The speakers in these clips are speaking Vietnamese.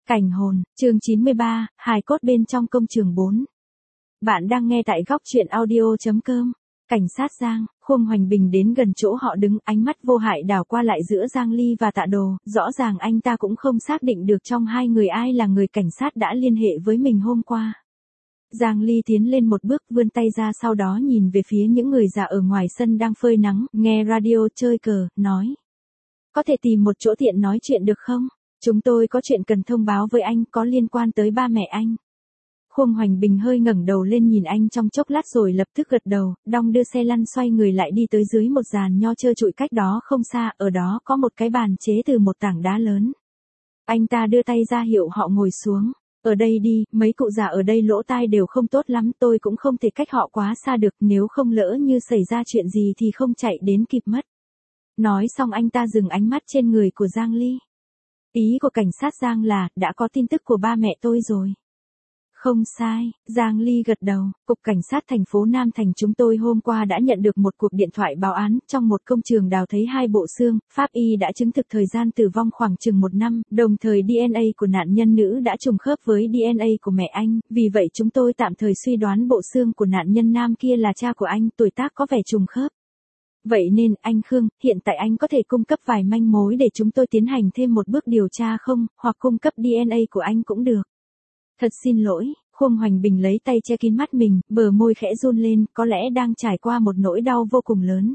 Cảnh hồn, chương 93, hài cốt bên trong công trường 4. Bạn đang nghe tại góc truyện audio.com. Cảnh sát Giang, Khuông Hoành Bình đến gần chỗ họ đứng, ánh mắt vô hại đảo qua lại giữa Giang Ly và Tạ Đồ, rõ ràng anh ta cũng không xác định được trong hai người ai là người cảnh sát đã liên hệ với mình hôm qua. Giang Ly tiến lên một bước, vươn tay ra, sau đó nhìn về phía những người già ở ngoài sân đang phơi nắng, nghe radio chơi cờ, nói: "Có thể tìm một chỗ tiện nói chuyện được không? Chúng tôi có chuyện cần thông báo với anh, có liên quan tới ba mẹ anh." Khuông Hoành Bình hơi ngẩng đầu lên nhìn anh trong chốc lát rồi lập tức gật đầu, đong đưa xe lăn xoay người lại đi tới dưới một giàn nho trơ trụi cách đó không xa, ở đó có một cái bàn chế từ một tảng đá lớn. Anh ta đưa tay ra hiệu họ ngồi xuống. "Ở đây đi, mấy cụ già ở đây lỗ tai đều không tốt lắm, tôi cũng không thể cách họ quá xa được, nếu không lỡ như xảy ra chuyện gì thì không chạy đến kịp mất." Nói xong anh ta dừng ánh mắt trên người của Giang Ly. "Ý của cảnh sát Giang là, đã có tin tức của ba mẹ tôi rồi." "Không sai," Giang Ly gật đầu, "Cục Cảnh sát thành phố Nam Thành chúng tôi hôm qua đã nhận được một cuộc điện thoại báo án, trong một công trường đào thấy 2 bộ xương, pháp y đã chứng thực thời gian tử vong khoảng chừng 1 năm, đồng thời DNA của nạn nhân nữ đã trùng khớp với DNA của mẹ anh, vì vậy chúng tôi tạm thời suy đoán bộ xương của nạn nhân nam kia là cha của anh, tuổi tác có vẻ trùng khớp. Vậy nên, anh Khương, hiện tại anh có thể cung cấp vài manh mối để chúng tôi tiến hành thêm một bước điều tra không, hoặc cung cấp DNA của anh cũng được." "Thật xin lỗi." Khuông Hoành Bình lấy tay che kín mắt mình, bờ môi khẽ run lên, có lẽ đang trải qua một nỗi đau vô cùng lớn.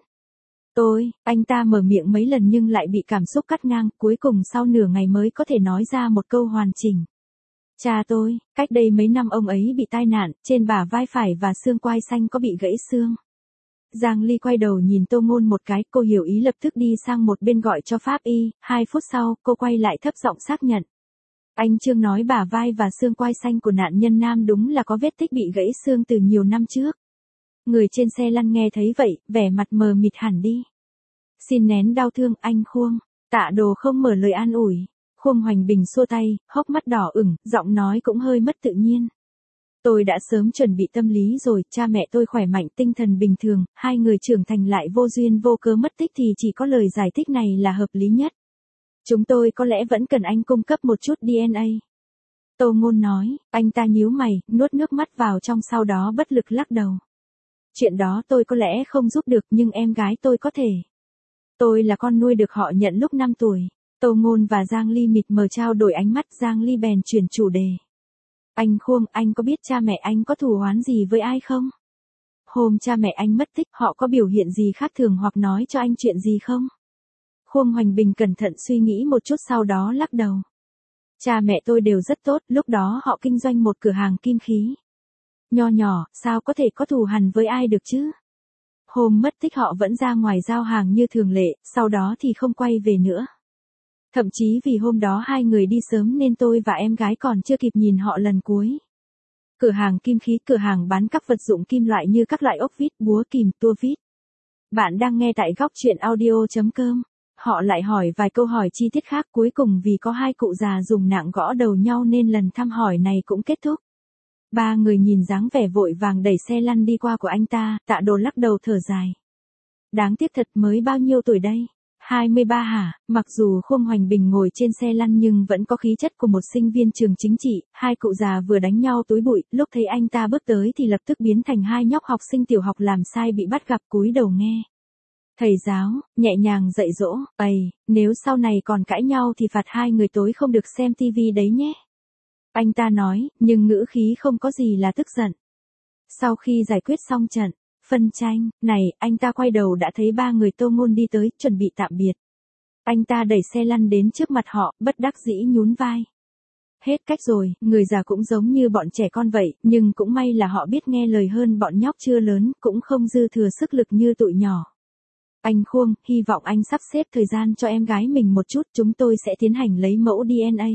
Anh ta mở miệng mấy lần nhưng lại bị cảm xúc cắt ngang, cuối cùng sau nửa ngày mới có thể nói ra một câu hoàn chỉnh. "Cha tôi, cách đây mấy năm ông ấy bị tai nạn, trên bả vai phải và xương quai xanh có bị gãy xương." Giang Ly quay đầu nhìn Tô Ngôn một cái, cô hiểu ý lập tức đi sang một bên gọi cho pháp y, 2 phút sau, cô quay lại thấp giọng xác nhận. "Anh Trương nói bả vai và xương quai xanh của nạn nhân nam đúng là có vết tích bị gãy xương từ nhiều năm trước." Người trên xe lăn nghe thấy vậy, vẻ mặt mờ mịt hẳn đi. "Xin nén đau thương, anh Khuông." Tạ Đồ không mở lời an ủi. Khuông Hoành Bình xua tay, hốc mắt đỏ ửng, giọng nói cũng hơi mất tự nhiên. "Tôi đã sớm chuẩn bị tâm lý rồi, cha mẹ tôi khỏe mạnh, tinh thần bình thường, 2 người trưởng thành lại vô duyên vô cớ mất tích thì chỉ có lời giải thích này là hợp lý nhất. Chúng tôi có lẽ vẫn cần anh cung cấp một chút DNA." Tô Ngôn nói, anh ta nhíu mày, nuốt nước mắt vào trong sau đó bất lực lắc đầu. "Chuyện đó tôi có lẽ không giúp được nhưng em gái tôi có thể. Tôi là con nuôi được họ nhận lúc 5 tuổi. Tô Ngôn và Giang Ly mịt mờ trao đổi ánh mắt, Giang Ly bèn chuyển chủ đề. "Anh Khuông, anh có biết cha mẹ anh có thù oán gì với ai không? Hôm cha mẹ anh mất tích họ có biểu hiện gì khác thường hoặc nói cho anh chuyện gì không?" Khuông Hoành Bình cẩn thận suy nghĩ một chút sau đó lắc đầu. "Cha mẹ tôi đều rất tốt, lúc đó họ kinh doanh một cửa hàng kim khí. Nho nhỏ, sao có thể có thù hằn với ai được chứ? Hôm mất tích họ vẫn ra ngoài giao hàng như thường lệ, sau đó thì không quay về nữa. Thậm chí vì hôm đó 2 người đi sớm nên tôi và em gái còn chưa kịp nhìn họ lần cuối." Cửa hàng kim khí, cửa hàng bán các vật dụng kim loại như các loại ốc vít, búa kìm, tua vít. Bạn đang nghe tại góc truyện audio.com. Họ lại hỏi vài câu hỏi chi tiết khác, cuối cùng vì có 2 cụ già dùng nạng gõ đầu nhau nên lần thăm hỏi này cũng kết thúc. 3 người nhìn dáng vẻ vội vàng đẩy xe lăn đi qua của anh ta, Tạ Đồ lắc đầu thở dài. "Đáng tiếc thật, mới bao nhiêu tuổi đây? 23 hả?" Mặc dù Khuông Hoành Bình ngồi trên xe lăn nhưng vẫn có khí chất của một sinh viên trường chính trị, 2 cụ già vừa đánh nhau túi bụi, lúc thấy anh ta bước tới thì lập tức biến thành 2 nhóc học sinh tiểu học làm sai bị bắt gặp, cúi đầu nghe. Thầy giáo, nhẹ nhàng dạy dỗ, nếu sau này còn cãi nhau thì phạt 2 người tối không được xem tivi đấy nhé." Anh ta nói, nhưng ngữ khí không có gì là tức giận. Sau khi giải quyết xong trận phân tranh này, anh ta quay đầu đã thấy 3 người Tô Ngôn đi tới, chuẩn bị tạm biệt. Anh ta đẩy xe lăn đến trước mặt họ, bất đắc dĩ nhún vai. Hết cách rồi, người già cũng giống như bọn trẻ con vậy, nhưng cũng may là họ biết nghe lời hơn bọn nhóc chưa lớn, cũng không dư thừa sức lực như tụi nhỏ. "Anh Khuông, hy vọng anh sắp xếp thời gian cho em gái mình một chút, chúng tôi sẽ tiến hành lấy mẫu DNA."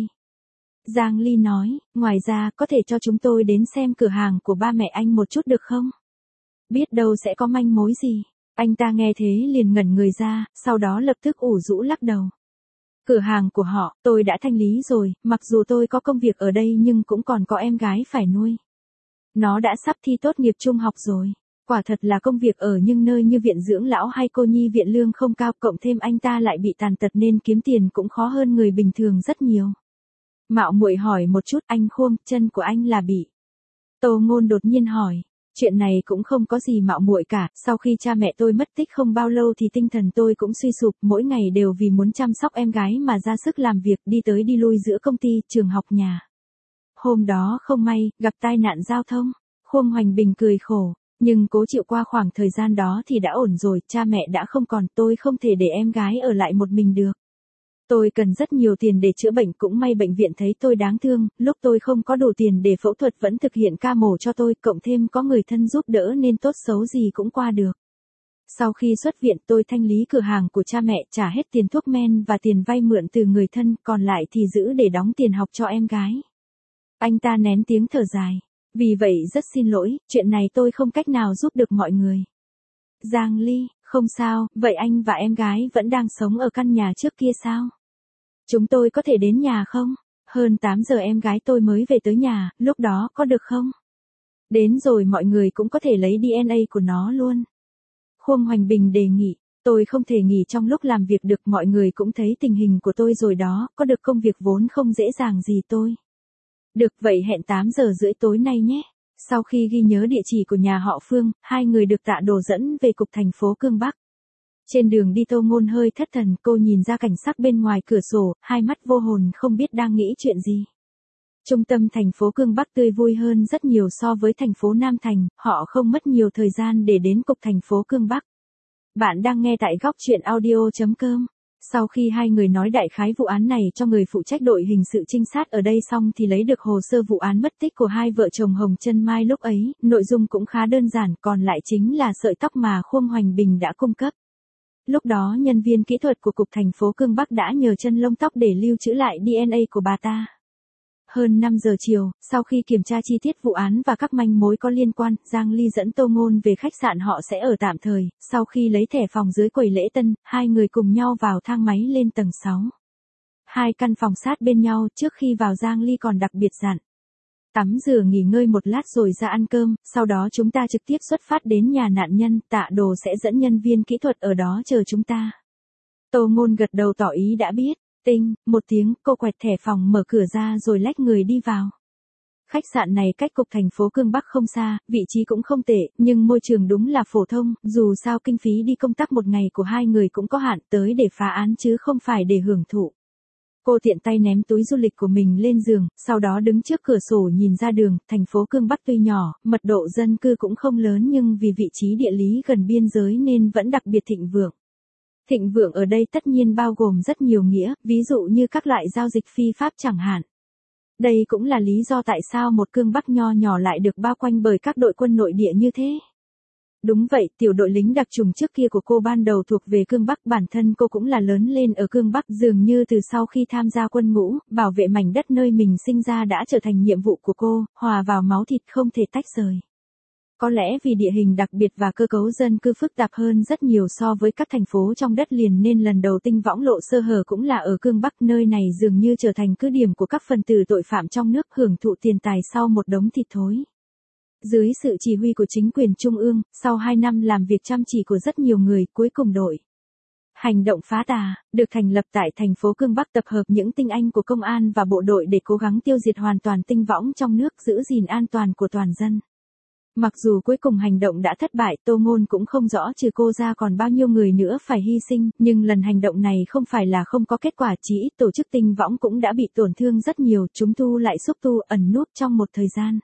Giang Ly nói, "Ngoài ra, có thể cho chúng tôi đến xem cửa hàng của ba mẹ anh một chút được không? Biết đâu sẽ có manh mối gì." Anh ta nghe thế liền ngẩn người ra, sau đó lập tức ủ rũ lắc đầu. "Cửa hàng của họ, tôi đã thanh lý rồi, mặc dù tôi có công việc ở đây nhưng cũng còn có em gái phải nuôi. Nó đã sắp thi tốt nghiệp trung học rồi. Quả thật là công việc ở nhưng nơi như viện dưỡng lão hay cô nhi viện lương không cao, cộng thêm anh ta lại bị tàn tật nên kiếm tiền cũng khó hơn người bình thường rất nhiều. Mạo muội hỏi một chút, anh Khuông, chân của anh là bị. Tô Ngôn đột nhiên hỏi. Chuyện này cũng không có gì mạo muội cả, sau khi cha mẹ tôi mất tích không bao lâu thì tinh thần tôi cũng suy sụp, mỗi ngày đều vì muốn chăm sóc em gái mà ra sức làm việc, đi tới đi lui giữa công ty, trường học, nhà. Hôm đó không may, gặp tai nạn giao thông. Khuông Hoành Bình cười khổ, nhưng cố chịu qua khoảng thời gian đó thì đã ổn rồi, cha mẹ đã không còn, tôi không thể để em gái ở lại một mình được. Tôi cần rất nhiều tiền để chữa bệnh, cũng may bệnh viện thấy tôi đáng thương, lúc tôi không có đủ tiền để phẫu thuật vẫn thực hiện ca mổ cho tôi, cộng thêm có người thân giúp đỡ nên tốt xấu gì cũng qua được. Sau khi xuất viện tôi thanh lý cửa hàng của cha mẹ, trả hết tiền thuốc men và tiền vay mượn từ người thân, còn lại thì giữ để đóng tiền học cho em gái. Anh ta nén tiếng thở dài. Vì vậy rất xin lỗi, chuyện này tôi không cách nào giúp được mọi người. Giang Ly, không sao, vậy anh và em gái vẫn đang sống ở căn nhà trước kia sao? Chúng tôi có thể đến nhà không? Hơn 8 giờ em gái tôi mới về tới nhà, lúc đó có được không? Đến rồi mọi người cũng có thể lấy DNA của nó luôn. Khuông Hoành Bình đề nghị, tôi không thể nghỉ trong lúc làm việc được, mọi người cũng thấy tình hình của tôi rồi đó, có được công việc vốn không dễ dàng gì tôi. Được vậy hẹn 8 giờ rưỡi tối nay nhé. Sau khi ghi nhớ địa chỉ của nhà họ Phương, hai người được Tạ Đồ dẫn về cục thành phố Cương Bắc. Trên đường đi Tô Ngôn hơi thất thần, cô nhìn ra cảnh sắc bên ngoài cửa sổ, hai mắt vô hồn không biết đang nghĩ chuyện gì. Trung tâm thành phố Cương Bắc tươi vui hơn rất nhiều so với thành phố Nam Thành, họ không mất nhiều thời gian để đến cục thành phố Cương Bắc. Bạn đang nghe tại góc truyện audio.com. Sau khi hai người nói đại khái vụ án này cho người phụ trách đội hình sự trinh sát ở đây xong thì lấy được hồ sơ vụ án mất tích của hai vợ chồng Hồng Chân Mai lúc ấy, nội dung cũng khá đơn giản, còn lại chính là sợi tóc mà Khuông Hoành Bình đã cung cấp. Lúc đó nhân viên kỹ thuật của cục thành phố Cương Bắc đã nhờ chân lông tóc để lưu trữ lại DNA của bà ta. Hơn 5 giờ chiều, sau khi kiểm tra chi tiết vụ án và các manh mối có liên quan, Giang Ly dẫn Tô Ngôn về khách sạn họ sẽ ở tạm thời, sau khi lấy thẻ phòng dưới quầy lễ tân, hai người cùng nhau vào thang máy lên tầng 6. Hai căn phòng sát bên nhau, trước khi vào Giang Ly còn đặc biệt dặn. Tắm rửa nghỉ ngơi một lát rồi ra ăn cơm, sau đó chúng ta trực tiếp xuất phát đến nhà nạn nhân, Tạ Đồ sẽ dẫn nhân viên kỹ thuật ở đó chờ chúng ta. Tô Ngôn gật đầu tỏ ý đã biết. Tinh, một tiếng, cô quẹt thẻ phòng mở cửa ra rồi lách người đi vào. Khách sạn này cách cục thành phố Cương Bắc không xa, vị trí cũng không tệ, nhưng môi trường đúng là phổ thông, dù sao kinh phí đi công tác một ngày của hai người cũng có hạn, tới để phá án chứ không phải để hưởng thụ. Cô tiện tay ném túi du lịch của mình lên giường, sau đó đứng trước cửa sổ nhìn ra đường, thành phố Cương Bắc tuy nhỏ, mật độ dân cư cũng không lớn nhưng vì vị trí địa lý gần biên giới nên vẫn đặc biệt thịnh vượng. Thịnh vượng ở đây tất nhiên bao gồm rất nhiều nghĩa, ví dụ như các loại giao dịch phi pháp chẳng hạn. Đây cũng là lý do tại sao một Cương Bắc nho nhỏ lại được bao quanh bởi các đội quân nội địa như thế. Đúng vậy, tiểu đội lính đặc chủng trước kia của cô ban đầu thuộc về Cương Bắc, bản thân cô cũng là lớn lên ở Cương Bắc, dường như từ sau khi tham gia quân ngũ, bảo vệ mảnh đất nơi mình sinh ra đã trở thành nhiệm vụ của cô, hòa vào máu thịt không thể tách rời. Có lẽ vì địa hình đặc biệt và cơ cấu dân cư phức tạp hơn rất nhiều so với các thành phố trong đất liền nên lần đầu Tinh Võng lộ sơ hở cũng là ở Cương Bắc, nơi này dường như trở thành cứ điểm của các phần tử tội phạm trong nước hưởng thụ tiền tài sau một đống thịt thối. Dưới sự chỉ huy của chính quyền trung ương, sau 2 năm làm việc chăm chỉ của rất nhiều người, cuối cùng đội hành động phá tà được thành lập tại thành phố Cương Bắc, tập hợp những tinh anh của công an và bộ đội để cố gắng tiêu diệt hoàn toàn Tinh Võng trong nước, giữ gìn an toàn của toàn dân. Mặc dù cuối cùng hành động đã thất bại, Tô Ngôn cũng không rõ trừ cô ra còn bao nhiêu người nữa phải hy sinh, nhưng lần hành động này không phải là không có kết quả, chỉ ít tổ chức Tinh Võng cũng đã bị tổn thương rất nhiều, chúng tu lại xúc tu ẩn núp trong một thời gian.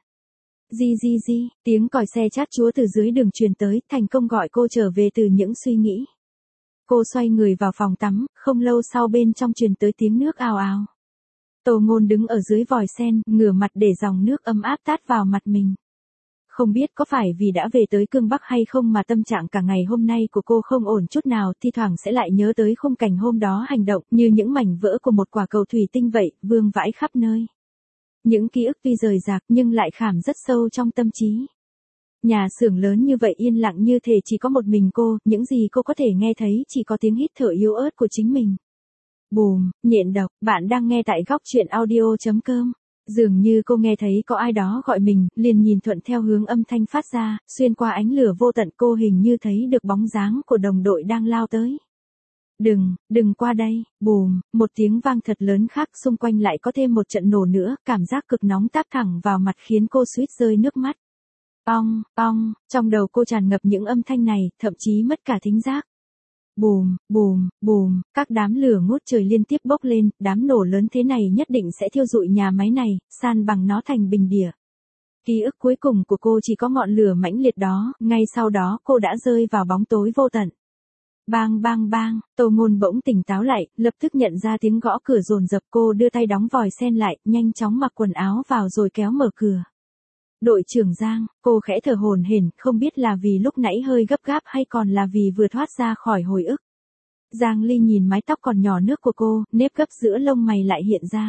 Di, tiếng còi xe chát chúa từ dưới đường truyền tới, thành công gọi cô trở về từ những suy nghĩ. Cô xoay người vào phòng tắm, không lâu sau bên trong truyền tới tiếng nước ào ào. Tô Ngôn đứng ở dưới vòi sen, ngửa mặt để dòng nước ấm áp tát vào mặt mình. Không biết có phải vì đã về tới Cương Bắc hay không mà tâm trạng cả ngày hôm nay của cô không ổn chút nào, thi thoảng sẽ lại nhớ tới khung cảnh hôm đó hành động như những mảnh vỡ của một quả cầu thủy tinh vậy, vương vãi khắp nơi. Những ký ức tuy rời rạc nhưng lại khảm rất sâu trong tâm trí. Nhà xưởng lớn như vậy yên lặng như thể chỉ có một mình cô, những gì cô có thể nghe thấy chỉ có tiếng hít thở yếu ớt của chính mình. Bùm, nhện độc, bạn đang nghe tại góc truyện audio.com. Dường như cô nghe thấy có ai đó gọi mình, liền nhìn thuận theo hướng âm thanh phát ra, xuyên qua ánh lửa vô tận cô hình như thấy được bóng dáng của đồng đội đang lao tới. Đừng qua đây, bùm, một tiếng vang thật lớn khác xung quanh lại có thêm một trận nổ nữa, cảm giác cực nóng táp thẳng vào mặt khiến cô suýt rơi nước mắt. Ong, ong, trong đầu cô tràn ngập những âm thanh này, thậm chí mất cả thính giác. Bùm, bùm, bùm, các đám lửa ngút trời liên tiếp bốc lên, đám nổ lớn thế này nhất định sẽ thiêu rụi nhà máy này, san bằng nó thành bình địa. Ký ức cuối cùng của cô chỉ có ngọn lửa mãnh liệt đó, ngay sau đó cô đã rơi vào bóng tối vô tận. Bang bang bang, Tô Ngôn bỗng tỉnh táo lại, lập tức nhận ra tiếng gõ cửa dồn dập, cô đưa tay đóng vòi sen lại, nhanh chóng mặc quần áo vào rồi kéo mở cửa. Đội trưởng Giang, cô khẽ thở hổn hển, không biết là vì lúc nãy hơi gấp gáp hay còn là vì vừa thoát ra khỏi hồi ức. Giang Ly nhìn mái tóc còn nhỏ nước của cô, nếp gấp giữa lông mày lại hiện ra.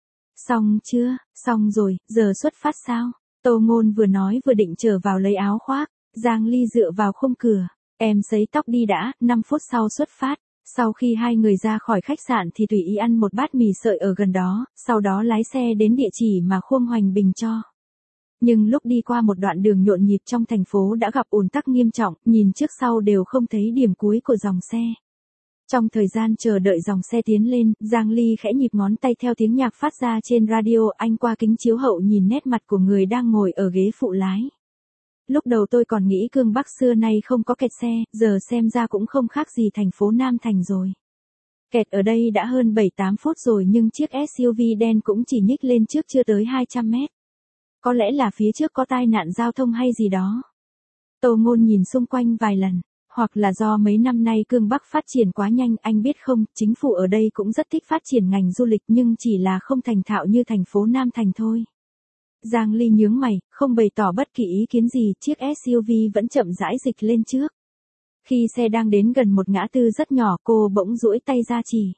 Xong chưa, xong rồi, giờ xuất phát sao? Tô Ngôn vừa nói vừa định trở vào lấy áo khoác, Giang Ly dựa vào khung cửa. Em sấy tóc đi đã, 5 phút sau xuất phát. Sau khi hai người ra khỏi khách sạn thì tùy ý ăn một bát mì sợi ở gần đó, sau đó lái xe đến địa chỉ mà Khuông Hoành Bình cho. Nhưng lúc đi qua một đoạn đường nhộn nhịp trong thành phố đã gặp ùn tắc nghiêm trọng, nhìn trước sau đều không thấy điểm cuối của dòng xe. Trong thời gian chờ đợi dòng xe tiến lên, Giang Ly khẽ nhịp ngón tay theo tiếng nhạc phát ra trên radio, anh qua kính chiếu hậu nhìn nét mặt của người đang ngồi ở ghế phụ lái. Lúc đầu tôi còn nghĩ Cương Bắc xưa nay không có kẹt xe, giờ xem ra cũng không khác gì thành phố Nam Thành rồi. Kẹt ở đây đã hơn 7-8 phút rồi nhưng chiếc SUV đen cũng chỉ nhích lên trước chưa tới 200 mét. Có lẽ là phía trước có tai nạn giao thông hay gì đó. Tô Ngôn nhìn xung quanh vài lần, hoặc là do mấy năm nay Cương Bắc phát triển quá nhanh, anh biết không, chính phủ ở đây cũng rất thích phát triển ngành du lịch nhưng chỉ là không thành thạo như thành phố Nam Thành thôi. Giang Ly nhướng mày, không bày tỏ bất kỳ ý kiến gì, chiếc SUV vẫn chậm rãi dịch lên trước. Khi xe đang đến gần một ngã tư rất nhỏ, cô bỗng duỗi tay ra chỉ.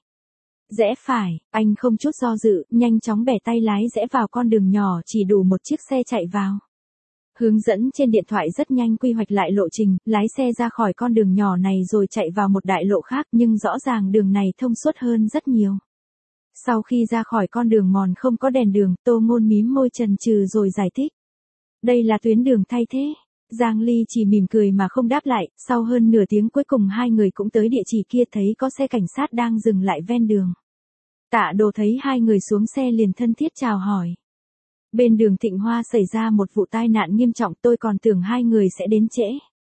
Rẽ phải, anh không chút do dự, nhanh chóng bẻ tay lái rẽ vào con đường nhỏ chỉ đủ một chiếc xe chạy vào. Hướng dẫn trên điện thoại rất nhanh quy hoạch lại lộ trình, lái xe ra khỏi con đường nhỏ này rồi chạy vào một đại lộ khác nhưng rõ ràng đường này thông suốt hơn rất nhiều. Sau khi ra khỏi con đường mòn không có đèn đường, Tô Ngôn mím môi chần chừ rồi giải thích. Đây là tuyến đường thay thế. Giang Ly chỉ mỉm cười mà không đáp lại, sau hơn nửa tiếng cuối cùng hai người cũng tới địa chỉ kia, thấy có xe cảnh sát đang dừng lại ven đường. Tạ Đồ thấy hai người xuống xe liền thân thiết chào hỏi. Bên đường Thịnh Hoa xảy ra một vụ tai nạn nghiêm trọng, tôi còn tưởng hai người sẽ đến trễ.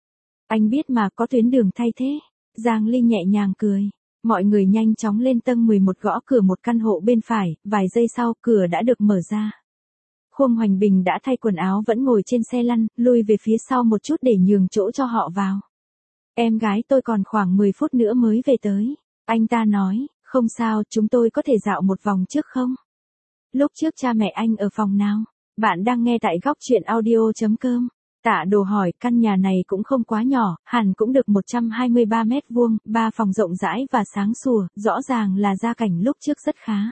Anh biết mà, có tuyến đường thay thế. Giang Ly nhẹ nhàng cười. Mọi người nhanh chóng lên tầng 11 gõ cửa một căn hộ bên phải, vài giây sau cửa đã được mở ra. Khuông Hoành Bình đã thay quần áo vẫn ngồi trên xe lăn, lui về phía sau một chút để nhường chỗ cho họ vào. Em gái tôi còn khoảng 10 phút nữa mới về tới. Anh ta nói, không sao, chúng tôi có thể dạo một vòng trước không? Lúc trước cha mẹ anh ở phòng nào? Bạn đang nghe tại góc truyện audio.com. Tạ Đồ hỏi, căn nhà này cũng không quá nhỏ, hẳn cũng được 123 mét vuông, 3 phòng rộng rãi và sáng sủa, rõ ràng là gia cảnh lúc trước rất khá.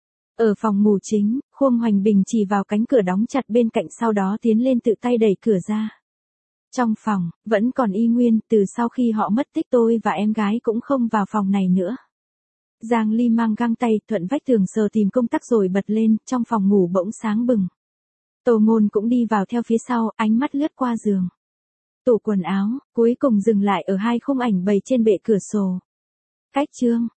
Ở phòng ngủ chính, Khuông Hoành Bình chỉ vào cánh cửa đóng chặt bên cạnh, sau đó tiến lên tự tay đẩy cửa ra. Trong phòng, vẫn còn y nguyên, từ sau khi họ mất tích tôi và em gái cũng không vào phòng này nữa. Giang Ly mang găng tay, thuận vách tường sờ tìm công tắc rồi bật lên, trong phòng ngủ bỗng sáng bừng. Tô Ngôn cũng đi vào theo phía sau, ánh mắt lướt qua giường. Tủ quần áo, cuối cùng dừng lại ở hai khung ảnh bày trên bệ cửa sổ. Cách chương.